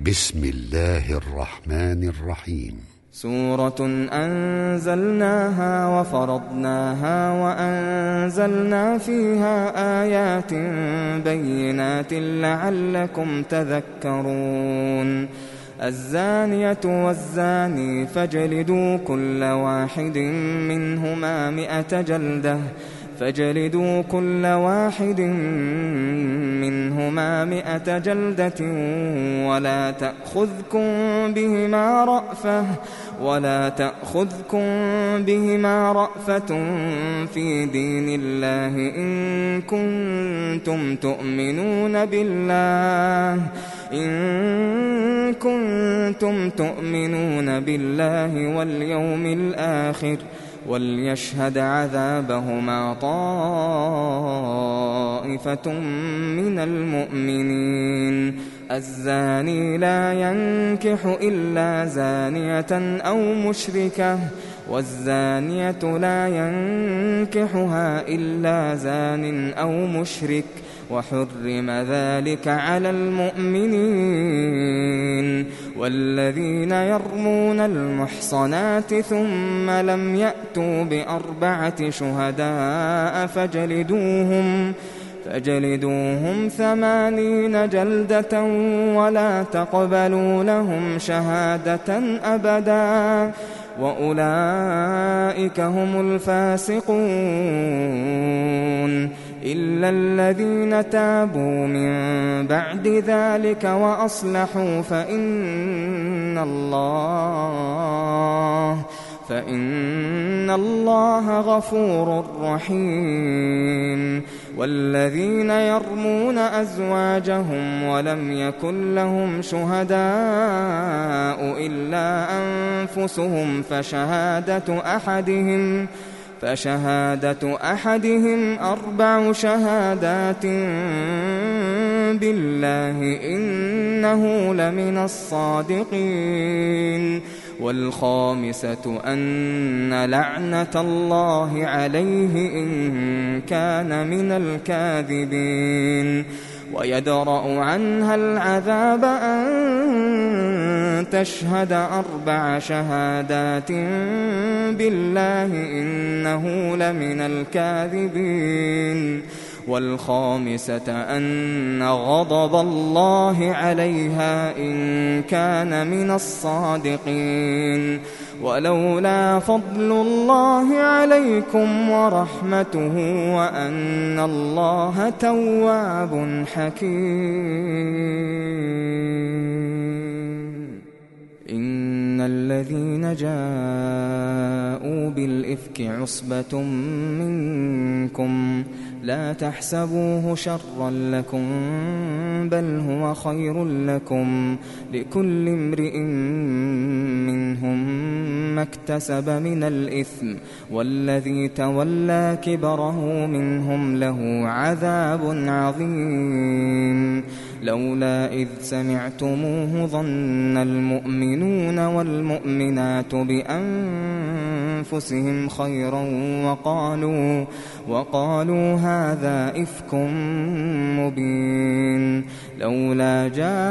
بسم الله الرحمن الرحيم. سورة أنزلناها وفرضناها وأنزلنا فيها آيات بينات لعلكم تذكرون. الزانية والزاني فاجلدوا كل واحد منهما 100 جلدة ولا تأخذكم بهما رأفة في دين الله إن كنتم تؤمنون بالله واليوم الآخر، وليشهد عذابهما طائفة من المؤمنين. الزاني لا ينكح إلا زانية أو مشركة، والزانية لا ينكحها إلا زان أو مشرك، وحرم ذلك على المؤمنين. والذين يرمون المحصنات ثم لم يأتوا ب4 شهداء فجلدوهم 80 جلدة ولا تقبلوا لهم شهادة أبدا، وأولئك هم الفاسقون. إلا الذين تابوا من بعد ذلك وأصلحوا فإن الله غفور رحيم. والذين يرمون أزواجهم ولم يكن لهم شهداء إلا أنفسهم فشهادة أحدهم 4 شهادات بالله إنه لمن الصادقين. والخامسة أن لعنة الله عليه إن كان من الكاذبين. ويدرأ عنها العذاب أن تشهد 4 شهادات بالله إنه لمن الكاذبين. والخامسة أن غضب الله عليها إن كان من الصادقين. ولولا فضل الله عليكم ورحمته وأن الله تواب حكيم. إن الذين جاءوا بالإفك عصبة منكم لا تحسبوه شرا لكم بل هو خير لكم، لكل امرئ منهم ما اكتسب من الإثم، والذي تولى كبره منهم له عذاب عظيم. لولا إذ سمعتموه ظن المؤمنون والمؤمنات بأنفسهم خيرا وقالوا هذا إفك مبين. لولا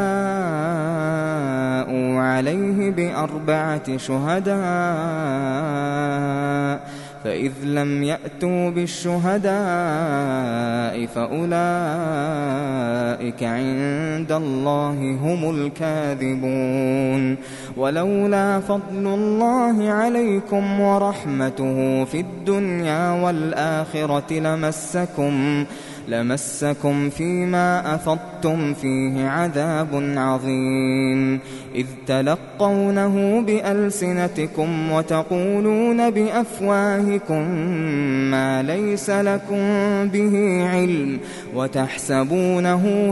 جاءوا عليه ب4 شهداء فإذ لم يأتوا بالشهداء فأولئك عند الله هم الكاذبون. ولولا فضل الله عليكم ورحمته في الدنيا والآخرة لمسكم فيما أفضتم فيه عذاب عظيم. إذ تلقونه بألسنتكم وتقولون بأفواهكم ما ليس لكم به علم وتحسبونه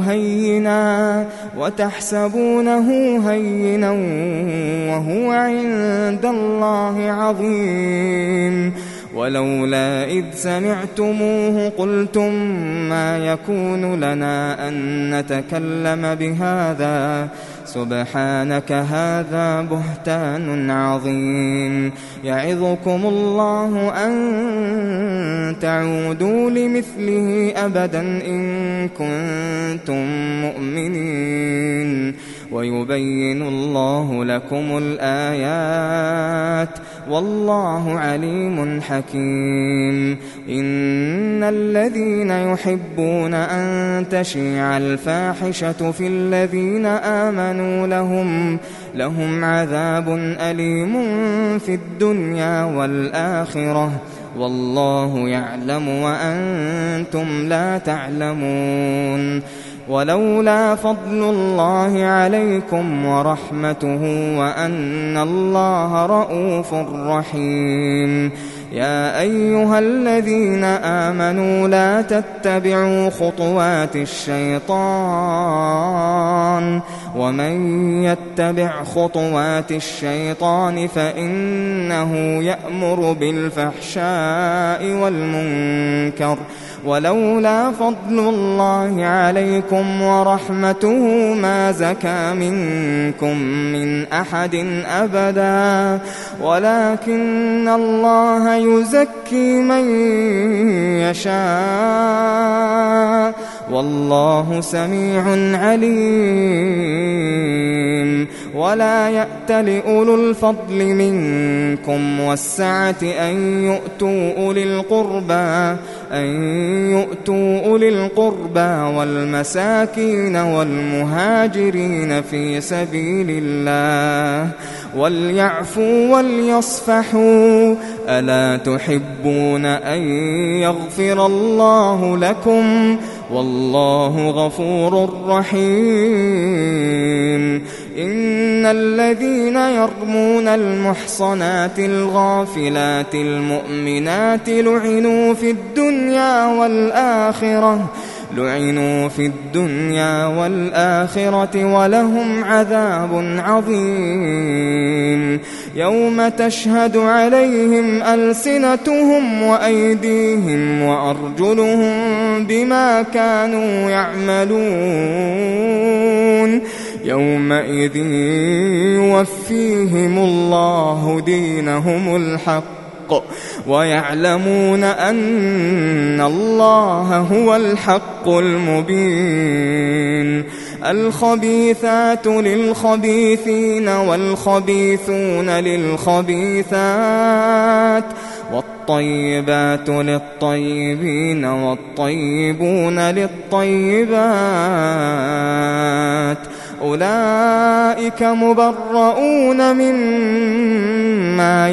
هينا وهو عند الله عظيم. ولولا إذ سمعتموه قلتم ما يكون لنا أن نتكلم بهذا سبحانك هذا بهتان عظيم. يعظكم الله أن تعودوا لمثله أبدا إن كنتم مؤمنين. ويبين الله لكم الآيات والله عليم حكيم. إن الذين يحبون أن تشيع الفاحشة في الذين آمنوا لهم عذاب أليم في الدنيا والآخرة والله يعلم وأنتم لا تعلمون. ولولا فضل الله عليكم ورحمته وأن الله رءوف رحيم. يا أيها الذين آمنوا لا تتبعوا خطوات الشيطان ومن يتبع خطوات الشيطان فإنه يأمر بالفحشاء والمنكر. ولولا فضل الله عليكم ورحمته ما زكى منكم من أحد أبدا ولكن الله يزكي من يشاء والله سميع عليم. ولا يأتل أولو الفضل منكم والسعة أن يؤتوا أولي القربى والمساكين والمهاجرين في سبيل الله وليعفوا وليصفحوا ألا تحبون أن يغفر الله لكم والله غفور رحيم. إن الذين يرمون المحصنات الغافلات المؤمنات لعنوا في الدنيا والآخرة ولهم عذاب عظيم. يوم تشهد عليهم ألسنتهم وأيديهم وأرجلهم بما كانوا يعملون يومئذ يوفيهم الله دينهم الحق ويعلمون أن الله هو الحق المبين. الخبيثات للخبيثين والخبيثون للخبيثات والطيبات للطيبين والطيبون للطيبات أولئك مبرؤون مما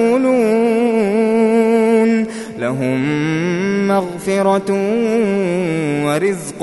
يقولون لهم مغفرة ورزق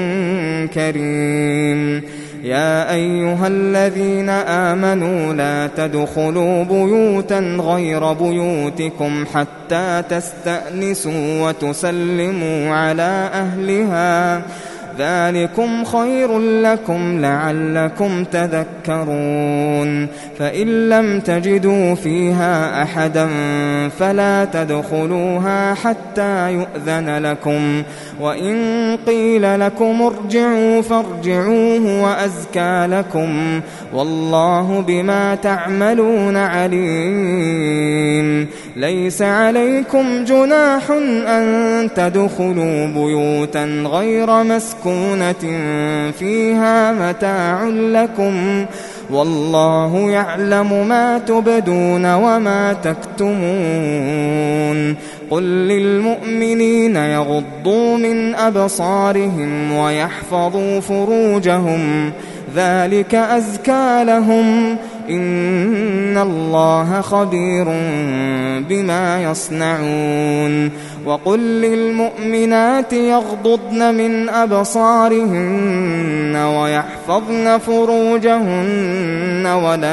كريم. يا أيها الذين آمنوا لا تدخلوا بيوتا غير بيوتكم حتى تستأنسوا وتسلموا على أهلها ذلكم خير لكم لعلكم تذكرون. فإن لم تجدوا فيها أحدا فلا تدخلوها حتى يؤذن لكم وإن قيل لكم ارجعوا فارجعوا هو أزكى لكم والله بما تعملون عليم. ليس عليكم جناح أن تدخلوا بيوتا غير مسكونة فيها متاع لكم والله يعلم ما تبدون وما تكتمون. قل للمؤمنين يغضوا من أبصارهم ويحفظوا فروجهم ذلك أزكى لهم إن الله خبير بما يصنعون. وقل للمؤمنات يغضضن من أبصارهن ويحفظن فروجهن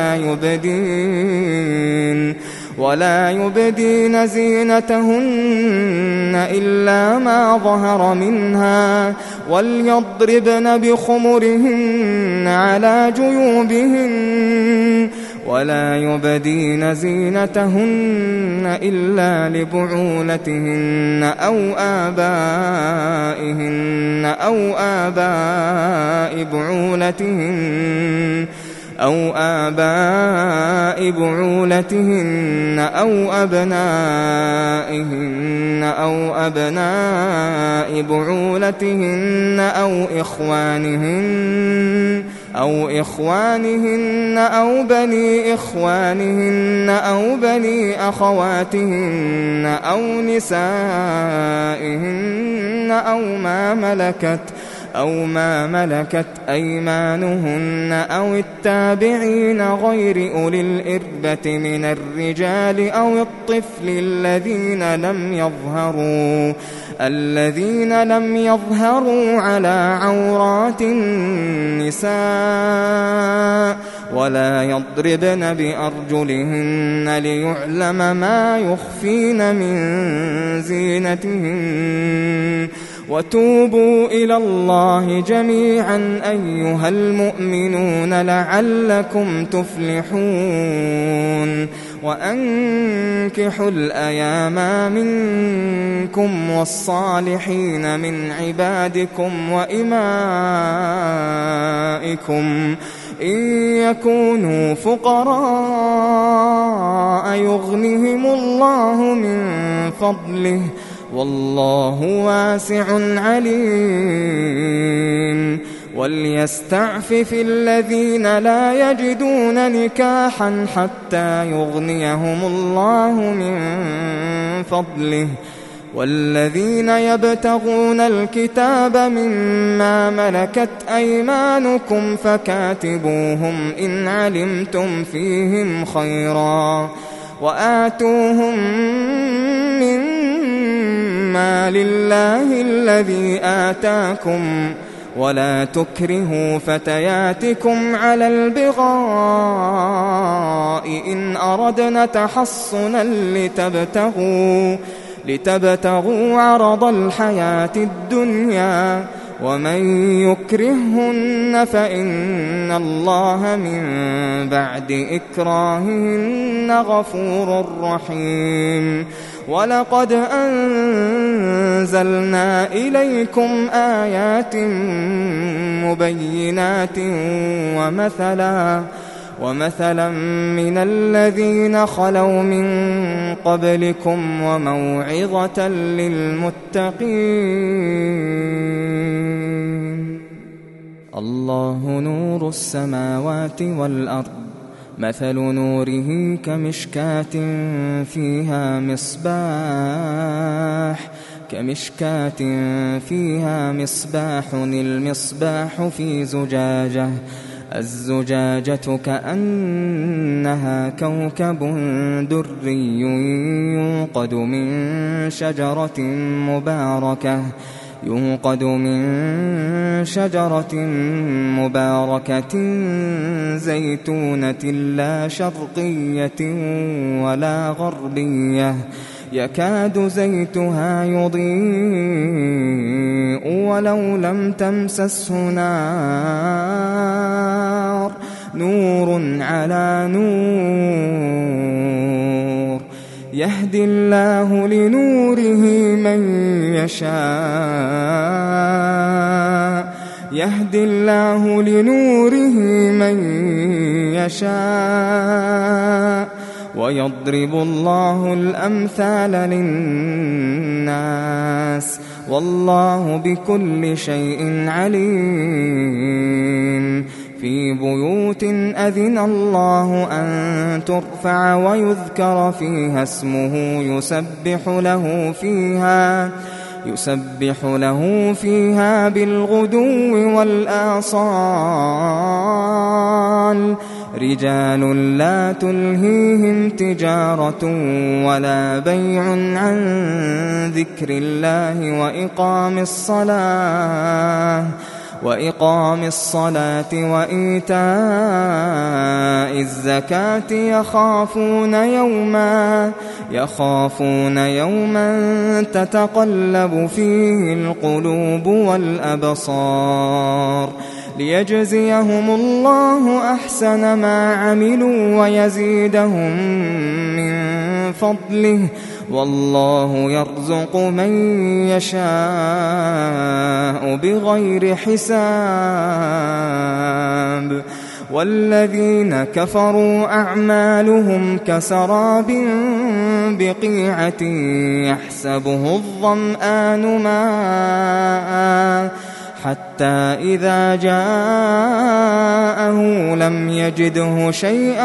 ولا يبدين زينتهن إلا ما ظهر منها وليضربن بخمرهن على جيوبهن ولا يبدين زينتهن إلا لبعولتهن أو آباء بعولتهن أو أبنائهن أو أبناء بعولتهن أو إخوانهن أو إخوانهن أو بني إخوانهن أو بني أخواتهن أو نسائهن أو ما ملكت أيمانهن أو التابعين غير أولي الإربة من الرجال أو الطفل الذين لم يظهروا على عورات النساء ولا يضربن بأرجلهن ليعلم ما يخفين من زينتهن وتوبوا إلى الله جميعا أيها المؤمنون لعلكم تفلحون وأنكحوا الأيام منكم والصالحين من عبادكم وإمائكم إن يكونوا فقراء يغنهم الله من فضله والله واسع عليم وليستعفف الذين لا يجدون نكاحا حتى يغنيهم الله من فضله والذين يبتغون الكتاب مما ملكت أيمانكم فكاتبوهم إن علمتم فيهم خيرا وآتوهم مما لله الذي آتاكم ولا تكرهوا فتياتكم على البغاء إن أردنا تحصنا لتبتغوا عرض الحياة الدنيا ومن يكرههن فإن الله من بعد إكراههن غفور رحيم ولقد أنزلنا إليكم آيات مبينات ومثلا من الذين خلوا من قبلكم وموعظة للمتقين الله نور السماوات والأرض مثل نوره كمشكاة فيها مصباح المصباح في زجاجة الزجاجة كأنها كوكب دري يوقد من شجرة مباركة زيتونة لا شرقية ولا غربية يكاد زيتها يضيء ولو لم تمسسه نار نور على نور يهدي الله لنوره من يشاء ويضرب الله الأمثال للناس والله بكل شيء عليم في بيوت أذن الله أن ترفع ويذكر فيها اسمه يسبح له فيها بالغدو والآصال رجال لا تلهيهم تجارة ولا بيع عن ذكر الله وإقام الصلاة وإيتاء الزكاة يخافون يوما تتقلب فيه القلوب والأبصار ليجزيهم الله أحسن ما عملوا ويزيدهم من فضله والله يرزق من يشاء بغير حساب والذين كفروا أعمالهم كسراب بقيعة يحسبه الظمآن ماء حتى إذا جاءه لم يجده شيئا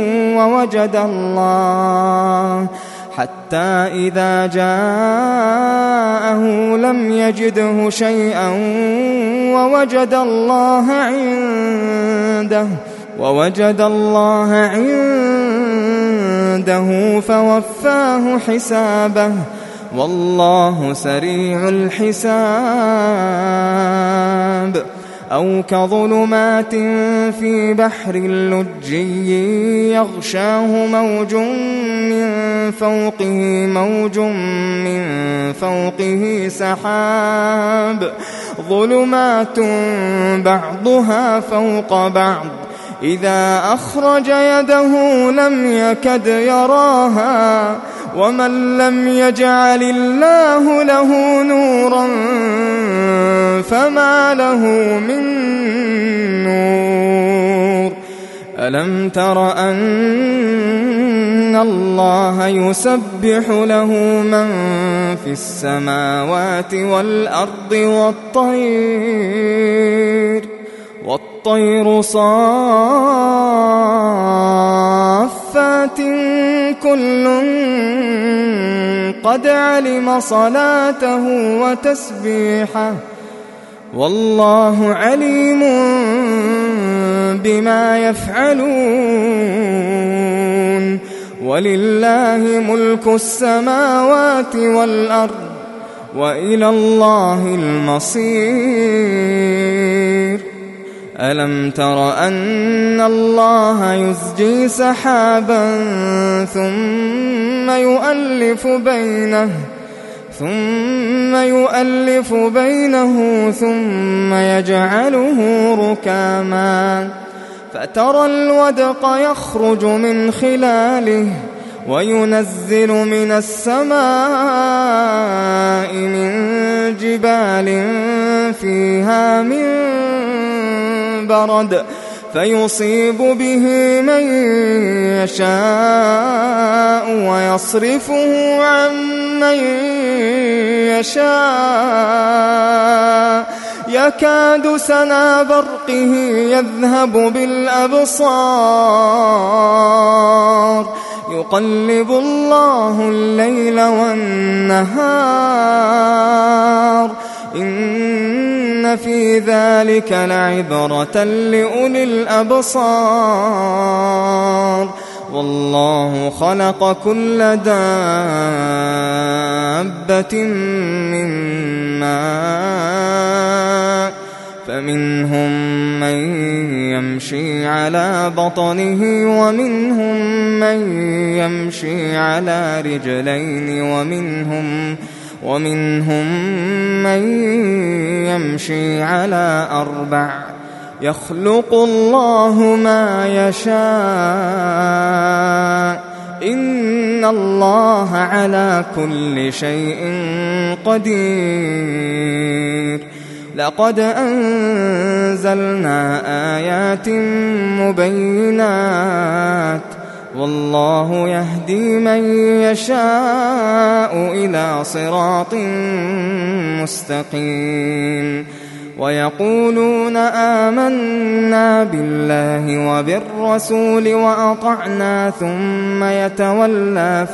ووجد الله عنده فوفاه حسابه والله سريع الحساب. أو كظلمات في بحر اللجي يغشاه موج من فوقه سحاب ظلمات بعضها فوق بعض إذا أخرج يده لم يكد يراها ومن لم يجعل الله له نورا فما له من نور. ألم تر أن الله يسبح له من في السماوات والأرض والطير صافات كل قد علم صلاته وتسبيحه والله عليم بما يفعلون. ولله ملك السماوات والأرض وإلى الله المصير. ألم تر أن الله يزجي سحابا ثم يؤلف بينه ثم يجعله ركاما فترى الودق يخرج من خلاله وينزل من السماء من جبال فيها من برد فيصيب به من يشاء ويصرفه عن من يشاء يكاد سنا برقه يذهب بالأبصار يقلب الله الليل والنهار إن في ذلك لعبرة لأولي الأبصار. والله خلق كل دابة من ماء فمنهم من يمشي على بطنه ومنهم من يمشي على رجلين ومنهم من يمشي على 4 يخلق الله ما يشاء إن الله على كل شيء قدير. لقد أنزلنا آيات مبينات والله يهدي من يشاء إلى صراط مستقيم. ويقولون آمنا بالله وبالرسول وأطعنا ثم يتولى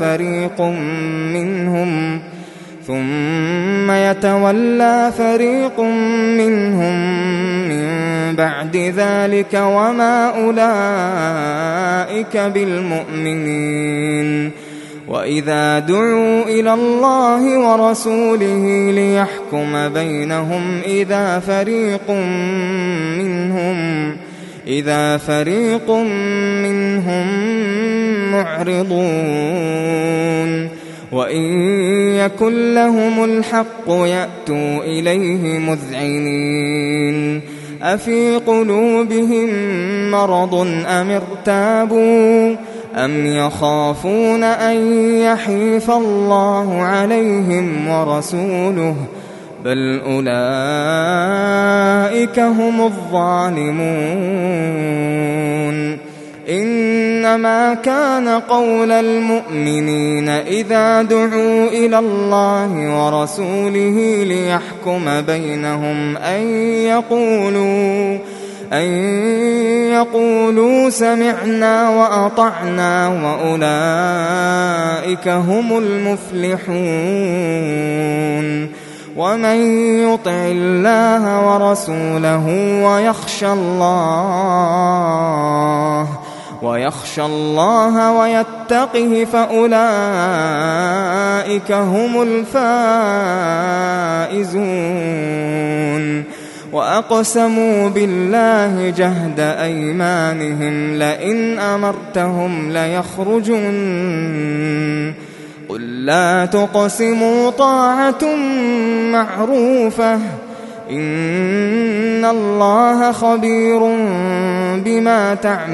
فريق منهم من بعد ذلك وما أولئك بالمؤمنين. وإذا دعوا إلى الله ورسوله ليحكم بينهم إذا فريق منهم معرضون. وإن يكن لهم الحق يأتوا إليه مذعنين. أفي قلوبهم مرض أم ارتابوا أم يخافون أن يحيف الله عليهم ورسوله بل أولئك هم الظالمون. إن إنما كان قول المؤمنين إذا دعوا إلى الله ورسوله ليحكم بينهم أن يقولوا سمعنا وأطعنا وأولئك هم المفلحون. ومن يطع الله ورسوله ويخشى الله ويتقه فأولئك هم الفائزون. وأقسموا بالله جهد أيمانهم لئن أمرتهم ليخرجن قل لا تقسموا طاعة معروفة إن الله خبير بما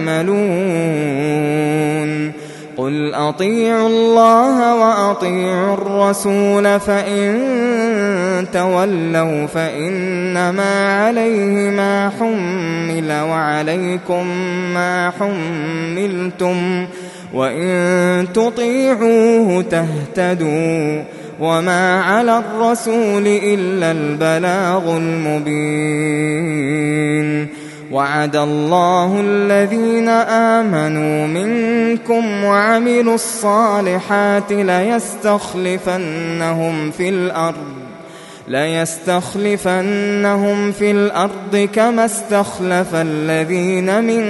تعملون. قل أطيعوا الله وأطيعوا الرسول فإن تولوا فإنما عليه ما حمل وعليكم ما حملتم وإن تطيعوه تهتدوا وما على الرسول إلا البلاغ المبين. وعد الله الذين آمنوا منكم وعملوا الصالحات ليستخلفنهم في الأرض كما استخلف الذين من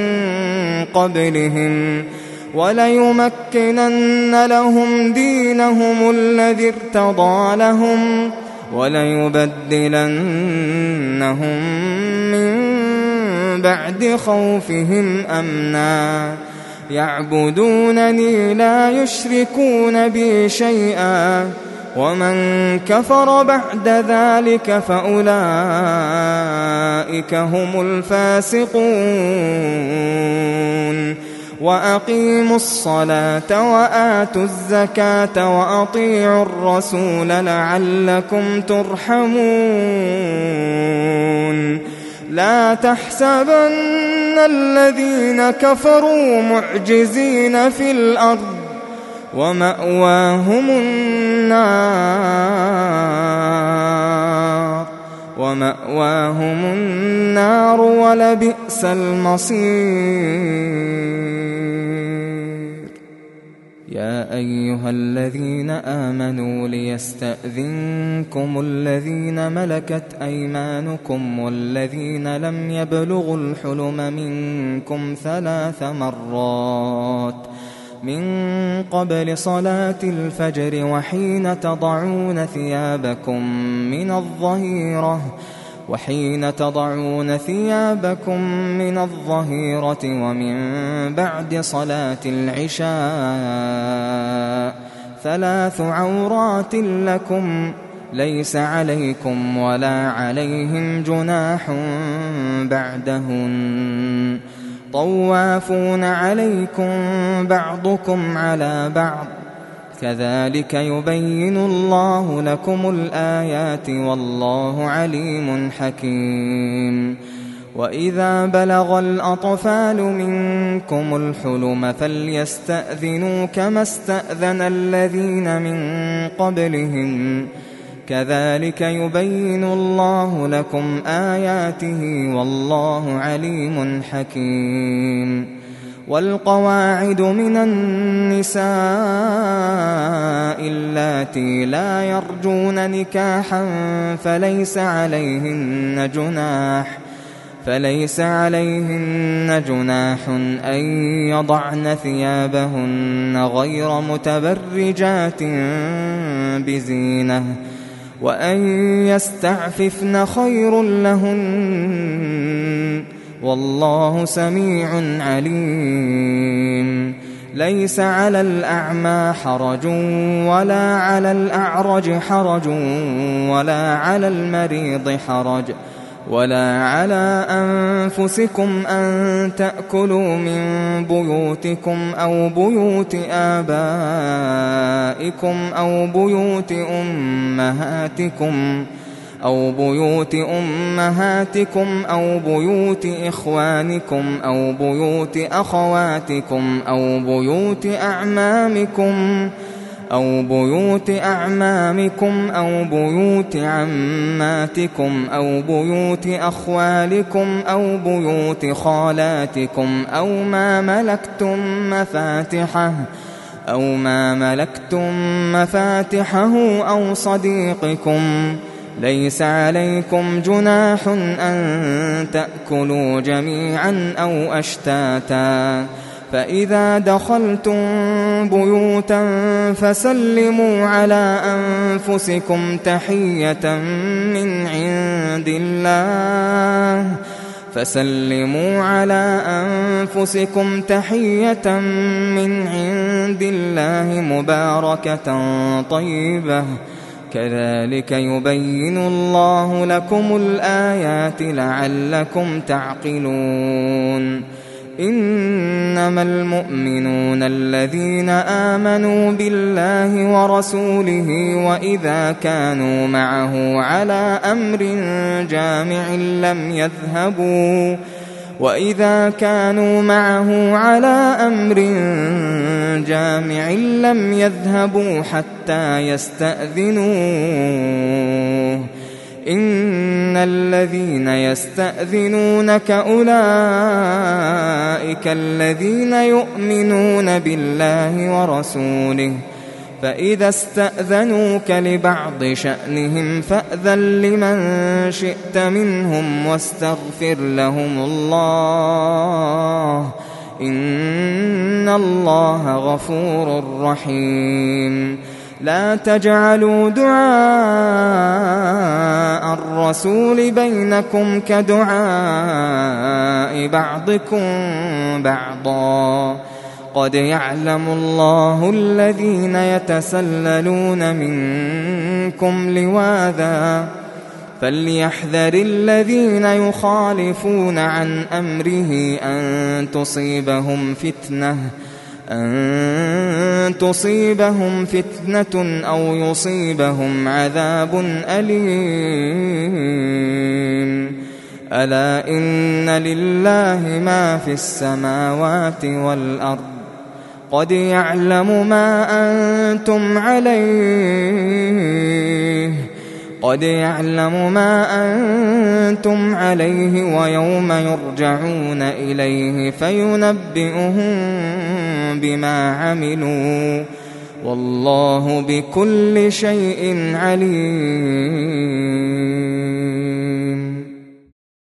قبلهم وليمكنن لهم دينهم الذي ارتضى لهم وليبدلنهم من بعد خوفهم أمنا يعبدونني لا يشركون بي شيئا ومن كفر بعد ذلك فأولئك هم الفاسقون. وأقيموا الصلاة وآتوا الزكاة وأطيعوا الرسول لعلكم ترحمون. لا تحسبن الذين كفروا معجزين في الأرض ومأواهم النار ولبئس المصير. يا أيها الذين آمنوا ليستأذنكم الذين ملكت أيمانكم والذين لم يبلغوا الحلم منكم 3 مرات من قبل صلاة الفجر وحين تضعون ثيابكم من الظهيرة ومن بعد صلاة العشاء 3 عورات لكم ليس عليكم ولا عليهم جناح بعدهن طوافون عليكم بعضكم على بعض كذلك يبين الله لكم الآيات والله عليم حكيم. وإذا بلغ الأطفال منكم الحلم فليستأذنوا كما استأذن الذين من قبلهم كذلك يبين الله لكم آياته والله عليم حكيم. والقواعد من النساء اللاتي لا يرجون نكاحا فليس عليهن جناح أن يضعن ثيابهن غير متبرجات بزينة وأن يستعففن خير لهن والله سميع عليم. ليس على الأعمى حرج ولا على الأعرج حرج ولا على المريض حرج ولا على أنفسكم أن تأكلوا من بيوتكم أو بيوت آبائكم أو بيوت أمهاتكم أو بيوت أمهاتكم أو بيوت إخوانكم أو بيوت أخواتكم أو بيوت أعمامكم أو بيوت عماتكم أو بيوت أخوالكم أو بيوت خالاتكم أو ما ملكتم مفاتحه أو صديقكم. ليس عليكم جناح أن تأكلوا جميعا أو أشتاتا. فإذا دخلتم بيوتا فسلموا على أنفسكم تحية من عند الله مباركة طيبة. كذلك يبين الله لكم الآيات لعلكم تعقلون. إنما المؤمنون الذين آمنوا بالله ورسوله وإذا كانوا معه على أمر جامع لم يذهبوا حتى يستأذنوه. إن الذين يستأذنونك أولئك الذين يؤمنون بالله ورسوله. فإذا استأذنوك لبعض شأنهم فأذن لمن شئت منهم واستغفر لهم الله. إن الله غفور رحيم. لا تجعلوا دعاء الرسول بينكم كدعاء بعضكم بعضا. قد يعلم الله الذين يتسللون منكم لواذا فليحذر الذين يخالفون عن أمره أن تصيبهم فتنة أو يصيبهم عذاب أليم. ألا إن لله ما في السماوات والأرض. قد يعلم ما أنتم عليه ويوم يرجعون إليه فينبئهم بما عملوا والله بكل شيء عليم.